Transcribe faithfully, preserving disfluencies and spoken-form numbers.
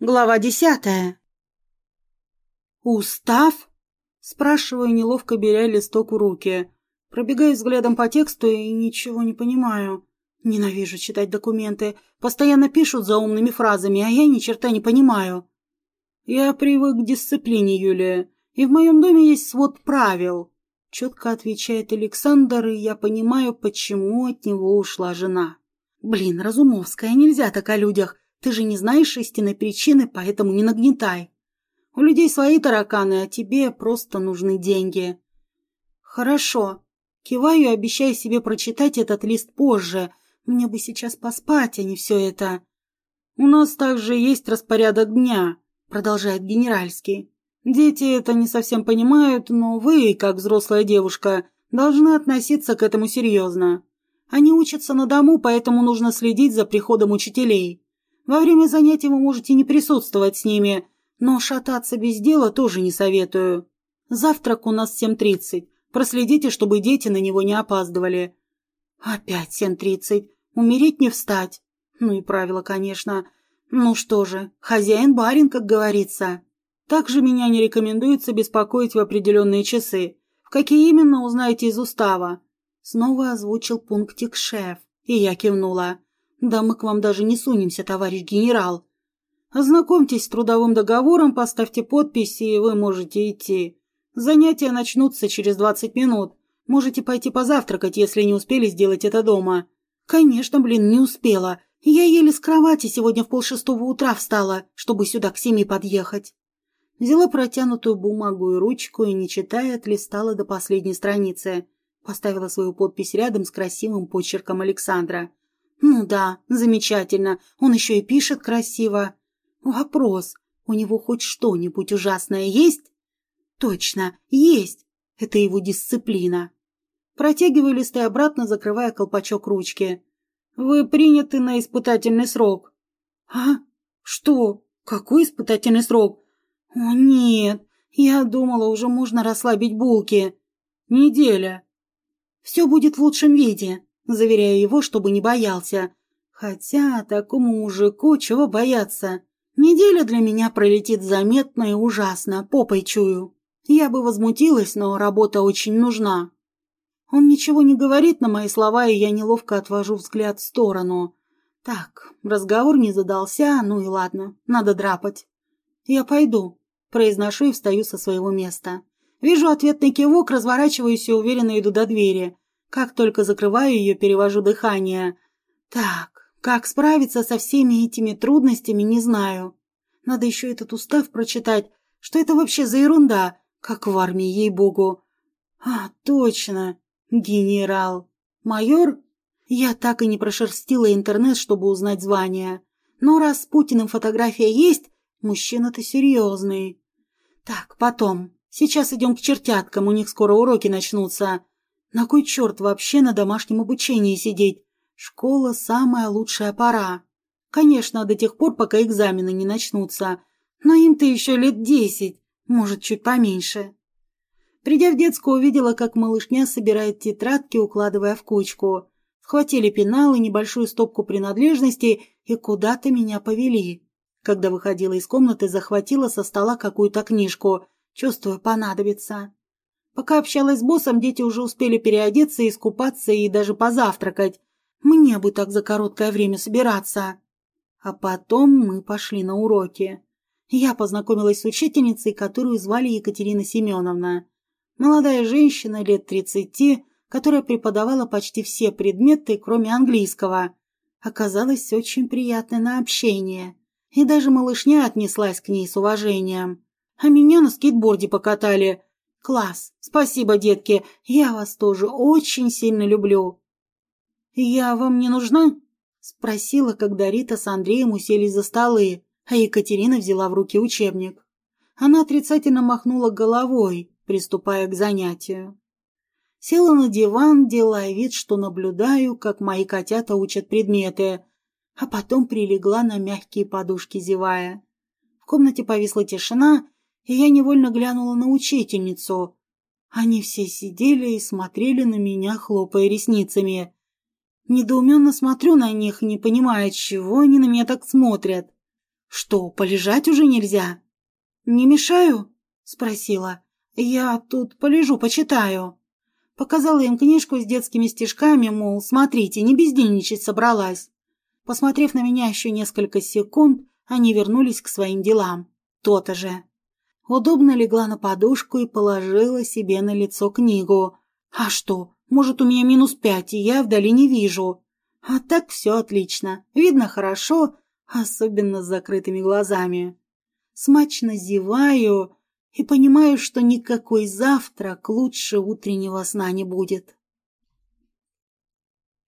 Глава десятая. «Устав?» – спрашиваю, неловко беря листок в руки. Пробегаю взглядом по тексту и ничего не понимаю. Ненавижу читать документы. Постоянно пишут заумными фразами, а я ни черта не понимаю. «Я привык к дисциплине, Юлия, и в моем доме есть свод правил», – четко отвечает Александр, и я понимаю, почему от него ушла жена. «Блин, Разумовская, нельзя так о людях. Ты же не знаешь истинной причины, поэтому не нагнетай. У людей свои тараканы, а тебе просто нужны деньги». «Хорошо». Киваю, обещая себе прочитать этот лист позже. Мне бы сейчас поспать, а не все это. «У нас также есть распорядок дня», — продолжает Генеральский. «Дети это не совсем понимают, но вы, как взрослая девушка, должны относиться к этому серьезно. Они учатся на дому, поэтому нужно следить за приходом учителей. Во время занятий вы можете не присутствовать с ними, но шататься без дела тоже не советую. Завтрак у нас в семь тридцать. Проследите, чтобы дети на него не опаздывали». Опять семь тридцать. Умереть не встать. Ну и правило, конечно. Ну что же, хозяин-барин, как говорится. Также меня не рекомендуется беспокоить в определенные часы. В какие именно, узнаете из устава. Снова озвучил пунктик шеф, и я кивнула. «Да мы к вам даже не сунемся, товарищ генерал. Ознакомьтесь с трудовым договором, поставьте подпись, и вы можете идти. Занятия начнутся через двадцать минут. Можете пойти позавтракать, если не успели сделать это дома». «Конечно, блин, не успела. Я еле с кровати сегодня в полшестого утра встала, чтобы сюда к семи подъехать». Взяла протянутую бумагу и ручку и, не читая, отлистала до последней страницы. Поставила свою подпись рядом с красивым почерком Александра. «Ну да, замечательно. Он еще и пишет красиво. Вопрос, у него хоть что-нибудь ужасное есть?» «Точно, есть. Это его дисциплина». Протягиваю листы обратно, закрывая колпачок ручки. «Вы приняты на испытательный срок». «А? Что? Какой испытательный срок? О, нет, я думала, уже можно расслабить булки». «Неделя». «Все будет в лучшем виде», — заверяю его, чтобы не боялся. Хотя такому мужику чего бояться? Неделя для меня пролетит заметно и ужасно, попой чую. Я бы возмутилась, но работа очень нужна. Он ничего не говорит на мои слова, и я неловко отвожу взгляд в сторону. Так, разговор не задался, ну и ладно, надо драпать. «Я пойду», — произношу и встаю со своего места. Вижу ответный кивок, разворачиваюсь и уверенно иду до двери. Как только закрываю ее, перевожу дыхание. Так, как справиться со всеми этими трудностями, не знаю. Надо еще этот устав прочитать. Что это вообще за ерунда? Как в армии, ей-богу. А, точно. Генерал. Майор? Я так и не прошерстила интернет, чтобы узнать звание. Но раз с Путиным фотография есть, мужчина-то серьезный. Так, потом. Сейчас идем к чертяткам, у них скоро уроки начнутся. На кой черт вообще на домашнем обучении сидеть? Школа – самая лучшая пора. Конечно, до тех пор, пока экзамены не начнутся. Но им-то еще лет десять, может, чуть поменьше. Придя в детскую, увидела, как малышня собирает тетрадки, укладывая в кучку. Схватили пенал и небольшую стопку принадлежностей и куда-то меня повели. Когда выходила из комнаты, захватила со стола какую-то книжку. Чувствую, понадобится. Пока общалась с боссом, дети уже успели переодеться, искупаться и даже позавтракать. Мне бы так за короткое время собираться. А потом мы пошли на уроки. Я познакомилась с учительницей, которую звали Екатерина Семеновна. Молодая женщина лет тридцати, которая преподавала почти все предметы, кроме английского. Оказалась очень приятной на общение. И даже малышня отнеслась к ней с уважением. А меня на скейтборде покатали. Класс. Спасибо, детки. Я вас тоже очень сильно люблю. «Я вам не нужна?» – спросила, когда Рита с Андреем уселись за столы, а Екатерина взяла в руки учебник. Она отрицательно махнула головой, приступая к занятию. Села на диван, делая вид, что наблюдаю, как мои котята учат предметы, а потом прилегла на мягкие подушки, зевая. В комнате повисла тишина, и я невольно глянула на учительницу. Они все сидели и смотрели на меня, хлопая ресницами. Недоуменно смотрю на них, не понимая, чего они на меня так смотрят. Что, полежать уже нельзя? Не мешаю? Спросила. Я тут полежу, почитаю. Показала им книжку с детскими стишками, мол, смотрите, не бездельничать собралась. Посмотрев на меня еще несколько секунд, они вернулись к своим делам. То-то же. Удобно легла на подушку и положила себе на лицо книгу. А что, может, у меня минус пять, и я вдали не вижу. А так все отлично, видно хорошо, особенно с закрытыми глазами. Смачно зеваю и понимаю, что никакой завтрак лучше утреннего сна не будет.